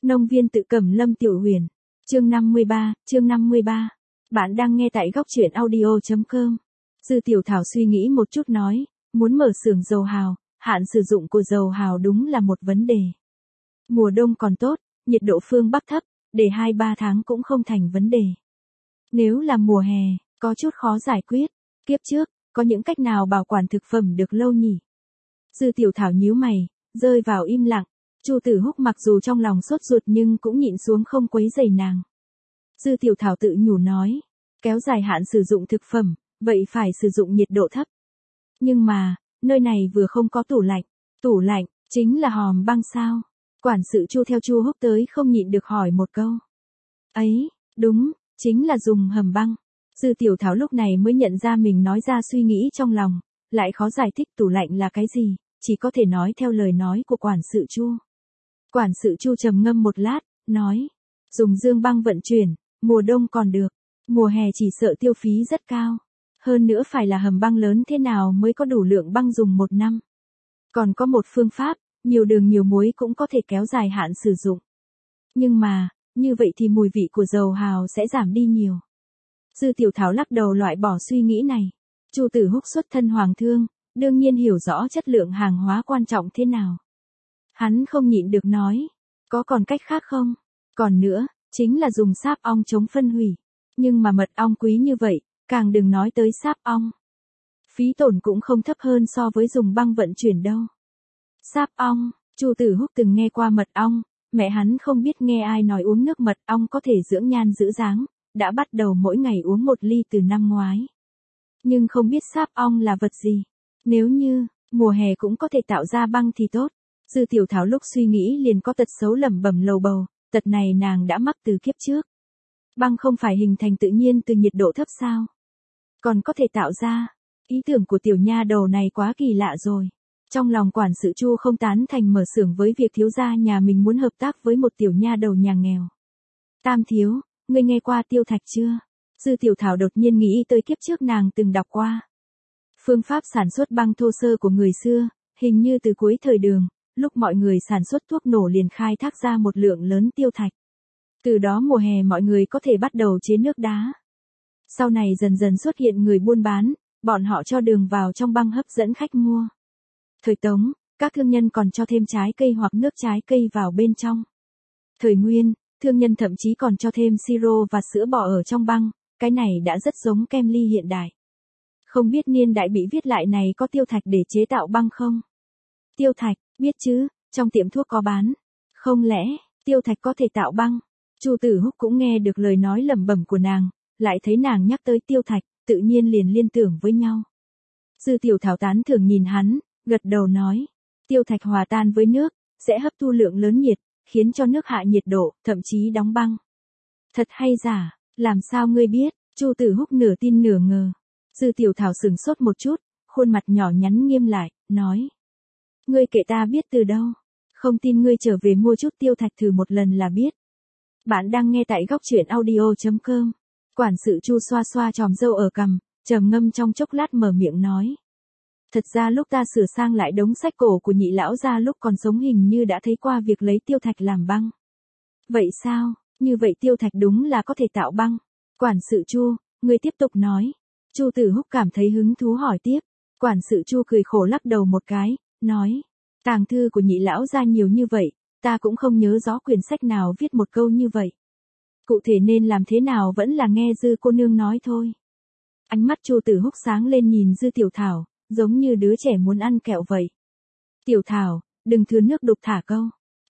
Nông viên tự Cẩm Lâm Tiểu Huyền. Chương 53. Bạn đang nghe tại góc truyện audio.com. Dư Tiểu Thảo suy nghĩ một chút nói, muốn mở xưởng dầu hào, hạn sử dụng của dầu hào đúng là một vấn đề. Mùa đông còn tốt, nhiệt độ phương Bắc thấp, để 2-3 tháng cũng không thành vấn đề. Nếu là mùa hè, có chút khó giải quyết. Kiếp trước, có những cách nào bảo quản thực phẩm được lâu nhỉ? Dư Tiểu Thảo nhíu mày, rơi vào im lặng. Chu Tử Húc mặc dù trong lòng sốt ruột nhưng cũng nhịn xuống không quấy rầy nàng. Dư Tiểu Thảo tự nhủ nói, kéo dài hạn sử dụng thực phẩm, vậy phải sử dụng nhiệt độ thấp. Nhưng mà, nơi này vừa không có tủ lạnh, chính là hòm băng sao? Quản sự Chu theo Chu Húc tới không nhịn được hỏi một câu. Ấy, đúng, chính là dùng hầm băng. Dư Tiểu Thảo lúc này mới nhận ra mình nói ra suy nghĩ trong lòng, lại khó giải thích tủ lạnh là cái gì, chỉ có thể nói theo lời nói của quản sự Chu. Quản sự Chu trầm ngâm một lát, nói, dùng dương băng vận chuyển, mùa đông còn được, mùa hè chỉ sợ tiêu phí rất cao. Hơn nữa phải là hầm băng lớn thế nào mới có đủ lượng băng dùng một năm. Còn có một phương pháp, nhiều đường nhiều muối cũng có thể kéo dài hạn sử dụng. Nhưng mà, như vậy thì mùi vị của dầu hào sẽ giảm đi nhiều. Dư Tiểu Thảo lắc đầu loại bỏ suy nghĩ này. Chu Tử Húc xuất thân hoàng thương, đương nhiên hiểu rõ chất lượng hàng hóa quan trọng thế nào. Hắn không nhịn được nói, có còn cách khác không? Còn nữa, chính là dùng sáp ong chống phân hủy. Nhưng mà mật ong quý như vậy, càng đừng nói tới sáp ong. Phí tổn cũng không thấp hơn so với dùng băng vận chuyển đâu. Sáp ong, Chu Tử Húc từng nghe qua mật ong, mẹ hắn không biết nghe ai nói uống nước mật ong có thể dưỡng nhan giữ dáng, đã bắt đầu mỗi ngày uống 1 ly từ năm ngoái. Nhưng không biết sáp ong là vật gì. Nếu như, mùa hè cũng có thể tạo ra băng thì tốt. Dư Tiểu Thảo lúc suy nghĩ liền có tật xấu lẩm bẩm lầu bầu, tật này nàng đã mắc từ kiếp trước. Băng không phải hình thành tự nhiên từ nhiệt độ thấp sao? Còn có thể tạo ra. Ý tưởng của tiểu nha đầu này quá kỳ lạ rồi. Trong lòng quản sự Chu không tán thành mở xưởng với việc thiếu gia nhà mình muốn hợp tác với một tiểu nha đầu nhà nghèo. Tam thiếu, ngươi nghe qua tiêu thạch chưa? Dư Tiểu Thảo đột nhiên nghĩ tới kiếp trước nàng từng đọc qua. Phương pháp sản xuất băng thô sơ của người xưa, hình như từ cuối thời Đường, lúc mọi người sản xuất thuốc nổ liền khai thác ra một lượng lớn tiêu thạch. Từ đó mùa hè mọi người có thể bắt đầu chế nước đá. Sau này dần dần xuất hiện người buôn bán, bọn họ cho đường vào trong băng hấp dẫn khách mua. Thời Tống, các thương nhân còn cho thêm trái cây hoặc nước trái cây vào bên trong. Thời Nguyên, thương nhân thậm chí còn cho thêm siro và sữa bò ở trong băng, cái này đã rất giống kem ly hiện đại. Không biết niên đại bị viết lại này có tiêu thạch để chế tạo băng không? Tiêu thạch, biết chứ, trong tiệm thuốc có bán. Không lẽ, tiêu thạch có thể tạo băng? Chu Tử Húc cũng nghe được lời nói lẩm bẩm của nàng, lại thấy nàng nhắc tới tiêu thạch, tự nhiên liền liên tưởng với nhau. Dư Tiểu Thảo tán thưởng nhìn hắn, gật đầu nói, tiêu thạch hòa tan với nước, sẽ hấp thu lượng lớn nhiệt, khiến cho nước hạ nhiệt độ, thậm chí đóng băng. Thật hay giả, làm sao ngươi biết? Chu Tử Húc nửa tin nửa ngờ. Dư Tiểu Thảo sửng sốt một chút, khuôn mặt nhỏ nhắn nghiêm lại, nói. Ngươi kể ta biết từ đâu? Không tin ngươi trở về mua chút tiêu thạch thử một lần là biết. Bạn đang nghe tại góc truyện audio.com. Quản sự Chu xoa xoa chòm râu ở cằm, trầm ngâm trong chốc lát mở miệng nói. Thật ra lúc ta sửa sang lại đống sách cổ của nhị lão gia lúc còn sống hình như đã thấy qua việc lấy tiêu thạch làm băng. Vậy sao, như vậy tiêu thạch đúng là có thể tạo băng. Quản sự Chu, ngươi tiếp tục nói. Chu Tử Húc cảm thấy hứng thú hỏi tiếp. Quản sự Chu cười khổ lắc đầu một cái, nói. Tàng thư của nhị lão gia nhiều như vậy, ta cũng không nhớ rõ quyển sách nào viết một câu như vậy. Cụ thể nên làm thế nào vẫn là nghe Dư cô nương nói thôi. Ánh mắt Chu Tử Húc sáng lên nhìn Dư Tiểu Thảo, giống như đứa trẻ muốn ăn kẹo vậy. Tiểu Thảo, đừng thừa nước đục thả câu.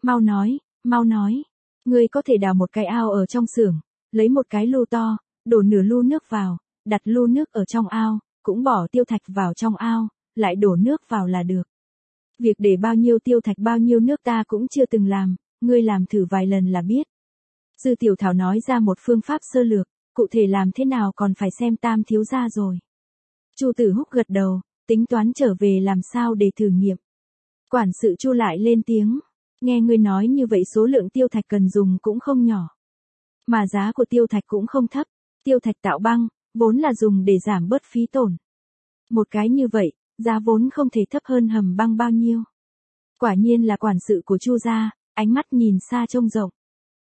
Mau nói. Ngươi có thể đào một cái ao ở trong xưởng, lấy một cái lu to, đổ nửa lu nước vào, đặt lu nước ở trong ao, cũng bỏ tiêu thạch vào trong ao, lại đổ nước vào là được. Việc để bao nhiêu tiêu thạch bao nhiêu nước ta cũng chưa từng làm, ngươi làm thử vài lần là biết. Dư Tiểu Thảo nói ra một phương pháp sơ lược, cụ thể làm thế nào còn phải xem Tam thiếu gia rồi. Chu Tử Húc gật đầu, tính toán trở về làm sao để thử nghiệm. Quản sự Chu lại lên tiếng, nghe ngươi nói như vậy số lượng tiêu thạch cần dùng cũng không nhỏ. Mà giá của tiêu thạch cũng không thấp, tiêu thạch tạo băng, vốn là dùng để giảm bớt phí tổn. Một cái như vậy, giá vốn không thể thấp hơn hầm băng bao nhiêu. Quả nhiên là quản sự của Chu gia, ánh mắt nhìn xa trông rộng.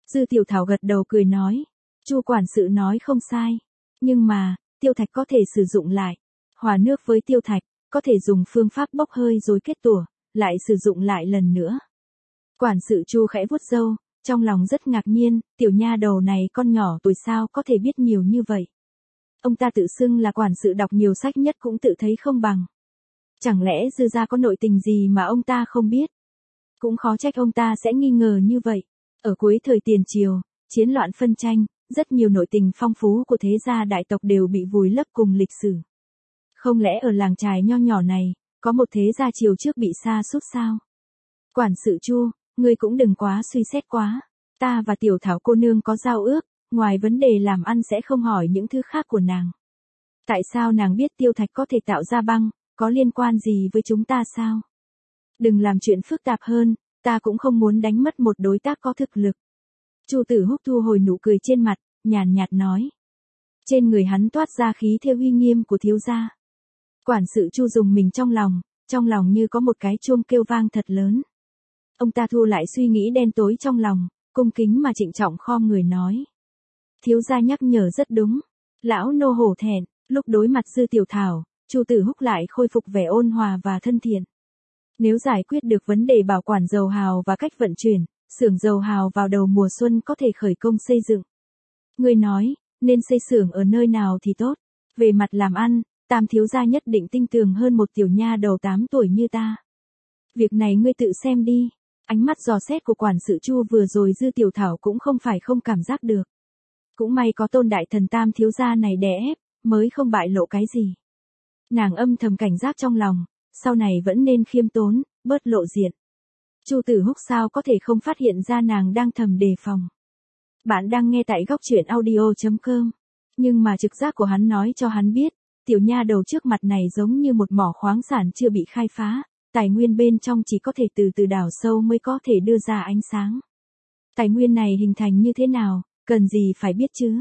Dư Tiểu Thảo gật đầu cười nói, Chu quản sự nói không sai, nhưng mà, tiêu thạch có thể sử dụng lại. Hòa nước với tiêu thạch, có thể dùng phương pháp bốc hơi rồi kết tủa, lại sử dụng lại lần nữa. Quản sự Chu khẽ vuốt râu, trong lòng rất ngạc nhiên, tiểu nha đầu này con nhỏ tuổi sao có thể biết nhiều như vậy. Ông ta tự xưng là quản sự đọc nhiều sách nhất cũng tự thấy không bằng. Chẳng lẽ Dư gia có nội tình gì mà ông ta không biết? Cũng khó trách ông ta sẽ nghi ngờ như vậy. Ở cuối thời tiền triều, chiến loạn phân tranh, rất nhiều nội tình phong phú của thế gia đại tộc đều bị vùi lấp cùng lịch sử. Không lẽ ở làng trài nho nhỏ này, có một thế gia triều trước bị sa sút sao? Quản sự Chu, ngươi cũng đừng quá suy xét quá. Ta và Tiểu Thảo cô nương có giao ước, ngoài vấn đề làm ăn sẽ không hỏi những thứ khác của nàng. Tại sao nàng biết tiêu thạch có thể tạo ra băng, có liên quan gì với chúng ta sao? Đừng làm chuyện phức tạp hơn, ta cũng không muốn đánh mất một đối tác có thực lực. Chu Tử Húc thu hồi nụ cười trên mặt, nhàn nhạt nói. Trên người hắn toát ra khí theo uy nghiêm của thiếu gia. Quản sự Chu dùng mình trong lòng như có một cái chuông kêu vang thật lớn. Ông ta thu lại suy nghĩ đen tối trong lòng, cung kính mà trịnh trọng khom người nói. Thiếu gia nhắc nhở rất đúng. Lão nô hổ thẹn, lúc đối mặt Dư Tiểu Thảo, Chu Tử Húc lại khôi phục vẻ ôn hòa và thân thiện. Nếu giải quyết được vấn đề bảo quản dầu hào và cách vận chuyển, xưởng dầu hào vào đầu mùa xuân có thể khởi công xây dựng. Người nói, nên xây xưởng ở nơi nào thì tốt. Về mặt làm ăn, Tam thiếu gia nhất định tinh tường hơn một tiểu nha đầu 8 tuổi như ta. Việc này ngươi tự xem đi. Ánh mắt dò xét của quản sự Chu vừa rồi Dư Tiểu Thảo cũng không phải không cảm giác được. Cũng may có Tôn đại thần Tam thiếu gia này đè ép, mới không bại lộ cái gì. Nàng âm thầm cảnh giác trong lòng, sau này vẫn nên khiêm tốn, bớt lộ diện. Chu Tử Húc sao có thể không phát hiện ra nàng đang thầm đề phòng. Bạn đang nghe tại góc truyện audio.com. Nhưng mà trực giác của hắn nói cho hắn biết, tiểu nha đầu trước mặt này giống như một mỏ khoáng sản chưa bị khai phá, tài nguyên bên trong chỉ có thể từ từ đào sâu mới có thể đưa ra ánh sáng. Tài nguyên này hình thành như thế nào, cần gì phải biết chứ?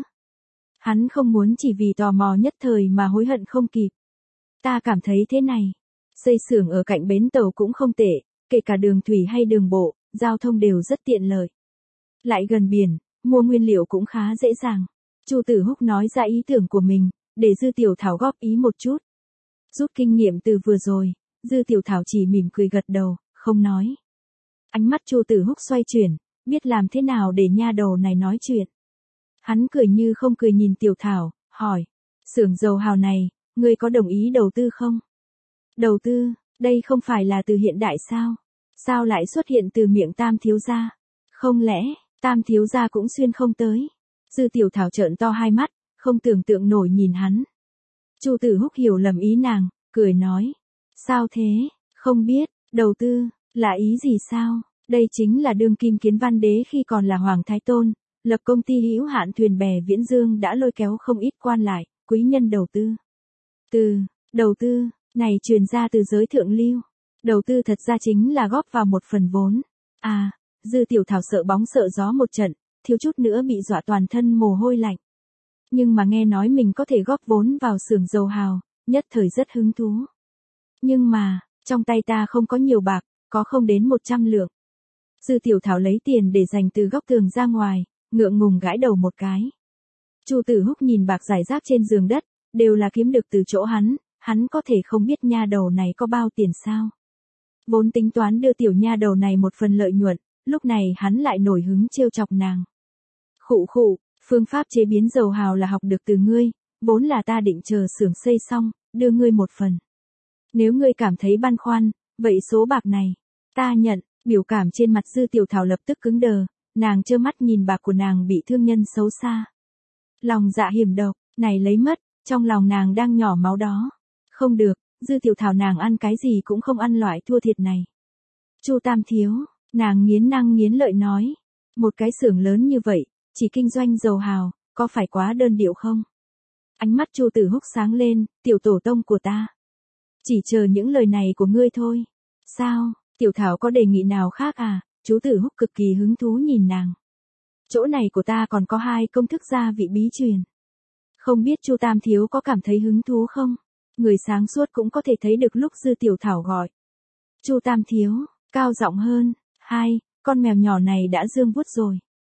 Hắn không muốn chỉ vì tò mò nhất thời mà hối hận không kịp. Ta cảm thấy thế này, xây xưởng ở cạnh bến tàu cũng không tệ, kể cả đường thủy hay đường bộ, giao thông đều rất tiện lợi. Lại gần biển, mua nguyên liệu cũng khá dễ dàng. Chu Tử Húc nói ra ý tưởng của mình, để Dư Tiểu Thảo góp ý một chút. Rút kinh nghiệm từ vừa rồi, Dư Tiểu Thảo chỉ mỉm cười gật đầu, không nói. Ánh mắt Chu Tử Húc xoay chuyển, biết làm thế nào để nha đầu này nói chuyện. Hắn cười như không cười nhìn Tiểu Thảo, hỏi, xưởng dầu hào này, ngươi có đồng ý đầu tư không? Đầu tư, đây không phải là từ hiện đại sao? Sao lại xuất hiện từ miệng Tam thiếu gia? Không lẽ, Tam thiếu gia cũng xuyên không tới? Dư Tiểu Thảo trợn to hai mắt, không tưởng tượng nổi nhìn hắn. Chu Tử Húc hiểu lầm ý nàng, cười nói. Sao thế, không biết, đầu tư, là ý gì sao? Đây chính là đương kim Kiến Văn Đế khi còn là Hoàng Thái Tôn, lập công ty hữu hạn thuyền bè Viễn Dương đã lôi kéo không ít quan lại, quý nhân đầu tư. Đầu tư, này truyền ra từ giới thượng lưu. Đầu tư thật ra chính là góp vào một phần vốn. À, Dư Tiểu Thảo sợ bóng sợ gió một trận, thiếu chút nữa bị dọa toàn thân mồ hôi lạnh. Nhưng mà nghe nói mình có thể góp vốn vào xưởng dầu hào, nhất thời rất hứng thú. Nhưng mà, trong tay ta không có nhiều bạc, có không đến 100 lượng. Dư Tiểu Thảo lấy tiền để dành từ góc tường ra ngoài, ngượng ngùng gãi đầu một cái. Chu Tử Húc nhìn bạc rải rác trên giường đất, đều là kiếm được từ chỗ hắn có thể không biết nha đầu này có bao tiền sao. Vốn tính toán đưa tiểu nha đầu này một phần lợi nhuận, lúc này hắn lại nổi hứng trêu chọc nàng. Khụ, phương pháp chế biến dầu hào là học được từ ngươi, vốn là ta định chờ xưởng xây xong, đưa ngươi một phần. Nếu ngươi cảm thấy băn khoăn, vậy số bạc này, ta nhận. Biểu cảm trên mặt Dư Tiểu Thảo lập tức cứng đờ, nàng trơ mắt nhìn bạc của nàng bị thương nhân xấu xa. Lòng dạ hiểm độc, này lấy mất, trong lòng nàng đang nhỏ máu đó. Không được, Dư Tiểu Thảo nàng ăn cái gì cũng không ăn loại thua thiệt này. Chu Tam thiếu, nàng nghiến răng nghiến lợi nói, một cái xưởng lớn như vậy, chỉ kinh doanh dầu hào, có phải quá đơn điệu không? Ánh mắt Chu Tử Húc sáng lên, tiểu tổ tông của ta. Chỉ chờ những lời này của ngươi thôi. Sao? Tiểu Thảo có đề nghị nào khác à? Chú Tử Húc cực kỳ hứng thú nhìn nàng. Chỗ này của ta còn có 2 công thức gia vị bí truyền. Không biết Chu Tam thiếu có cảm thấy hứng thú không? Người sáng suốt cũng có thể thấy được lúc Dư Tiểu Thảo gọi. Chu Tam thiếu, cao giọng hơn, 2, con mèo nhỏ này đã dương vuốt rồi.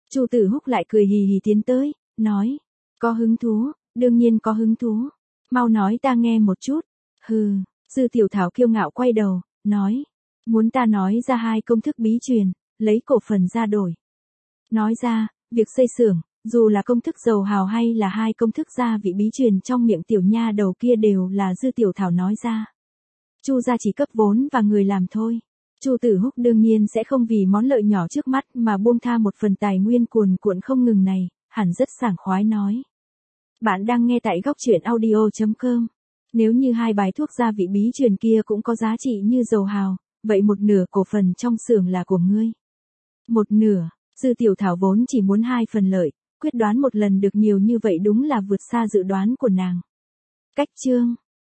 Chu Tử Húc lại cười hì hì tiến tới, nói, có hứng thú, đương nhiên có hứng thú. Mau nói ta nghe một chút. Hừ, Dư Tiểu Thảo kiêu ngạo quay đầu, nói, muốn ta nói ra 2 công thức bí truyền, lấy cổ phần ra đổi. Nói ra, việc xây xưởng, dù là công thức dầu hào hay là 2 công thức gia vị bí truyền trong miệng tiểu nha đầu kia đều là Dư Tiểu Thảo nói ra. Chu gia chỉ cấp vốn và người làm thôi. Chu Tử Húc đương nhiên sẽ không vì món lợi nhỏ trước mắt mà buông tha một phần tài nguyên cuồn cuộn không ngừng này, hẳn rất sảng khoái nói. Bạn đang nghe tại góc truyện audio.com. Nếu như 2 bài thuốc gia vị bí truyền kia cũng có giá trị như dầu hào, vậy 1/2 cổ phần trong xưởng là của ngươi. 1/2, Dư Tiểu Thảo vốn chỉ muốn 2 phần lợi, quyết đoán một lần được nhiều như vậy đúng là vượt xa dự đoán của nàng. Cách chương